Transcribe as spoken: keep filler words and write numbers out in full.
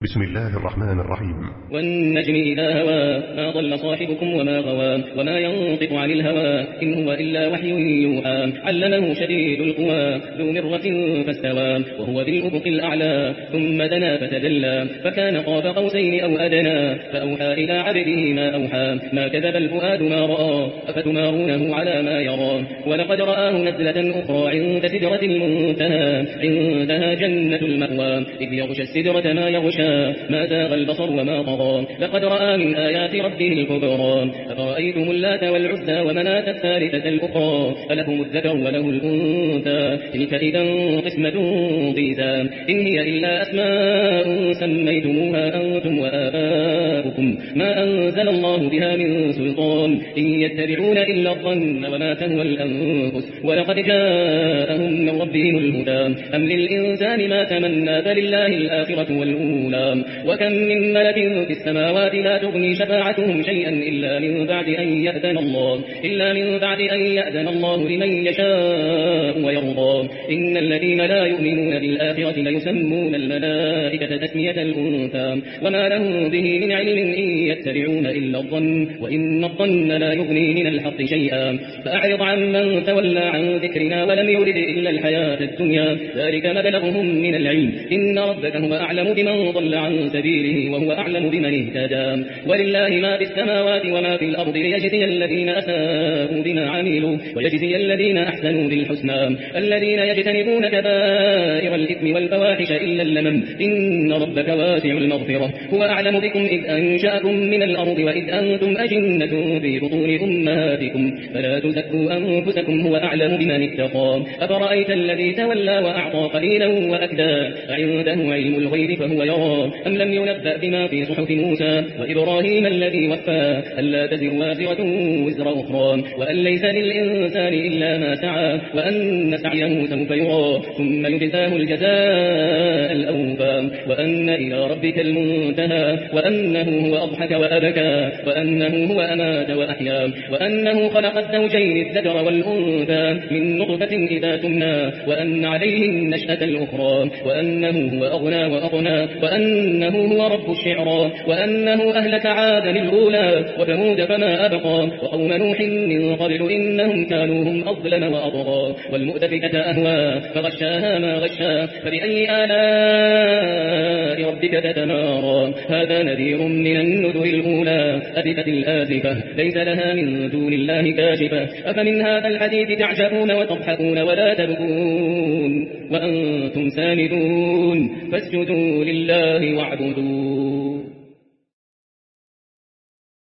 بسم الله الرحمن الرحيم. والنجم إذا هوى ما ضل صاحبكم وما غوى وما ينطق عن الهوى إن هو إلا وحي يوحى علمه شديد القوى ذو مرة فاستوى وهو بالأفق الأعلى ثم دنا فتدلى فكان قاب قوسين أو أدنى فأوحى إلى عبده ما أوحى ما كذب الفؤاد ما رأى أفتمارونه على ما يرى ولقد رآه نزلة أخرى عند سدرة المنتهى عندها جنة المأوى إذ يغشى السدرة ما يغشى ما زاغ البصر وما طغى لقد رأى من آيات ربه الكبرى أفرأيتم اللات والعزى ومناة الثالثة الأخرى ألكم الذكر وله الأنثى تلك إذا قسمة ضيزى إن هي إلا أسماء سميتموها أنتم وآباؤكم ما أنزل الله بها من سلطان إن يتبعون إلا الظن وما تهوى الأنفس ولقد جاءهم من ربهم الهدى أم للإنسان ما تمنى فلله الآخرة والأولى وكم من ملك في السماوات لا تغني شفاعتهم شيئا إلا من بعد أن يأذن الله إلا من بعد أن يأذن الله لمن يشاء ويرضى إن الذين لا يؤمنون بالآخرة ليسمون الملائكة تسمية الأنثى وما لهم به من علم إن يتبعون إلا الظن وإن الظن لا يغني من الحق شيئا فأعرض عن من تولى عن ذكرنا ولم يرد إلا الحياة الدنيا ذلك مبلغهم من العلم إن ربك هو أعلم بمن ضل عن سبيله وهو أعلم بمن اهتدى ولله ما في السماوات وما في الأرض ليجزي الذين أساءوا بما عملوا ويجزي الذين أحسنوا بالحسنى الذين يجتنبون كبائر الإثم والفواحش إلا اللمم إن ربك واسع المغفرة هو أعلم بكم إذ أنشأكم من الأرض وإذ أنتم أجنة في بطون أمهاتكم فلا تزكوا أنفسكم هو أعلم بمن اتقى أفرأيت الذي تولى وأعطى قليلا وأكدى عنده علم الغيب فهو يرى أم لم ينبأ بما في صحف موسى وإبراهيم الذي وفى ألا تزر وازرة وزر أخرى وأن ليس للإنسان إلا ما سعى وأن سعيه سوف يرى ثم يجزاه الجزاء الأوفى وأن إلى ربك المنتهى وأنه هو أضحك وأبكى وأنه هو أمات وأحيا وأنه خلق الزوجين الذكر والأنثى من نطفة إذا تمنى وأن عليه النشأة الأخرى وأنه هو أغنى وأغنى وأنه هو رب الشعرى وأنه أهلك عادا الأولى وثمود فما أبقى وقوم نوح من قبل إنهم كانوا هم أظلم وأطغى والمؤتفكة أهوى فغشاها ما غشا فبأي آلاء ربك تتمارى هذا نذير من النذر الأولى أزفت الآزفة ليس لها من دون الله كاشفة أفمن هذا الحديث تعجبون وتضحكون ولا تبكون وأنتم سامدون فاسجدوا لله واعبدوا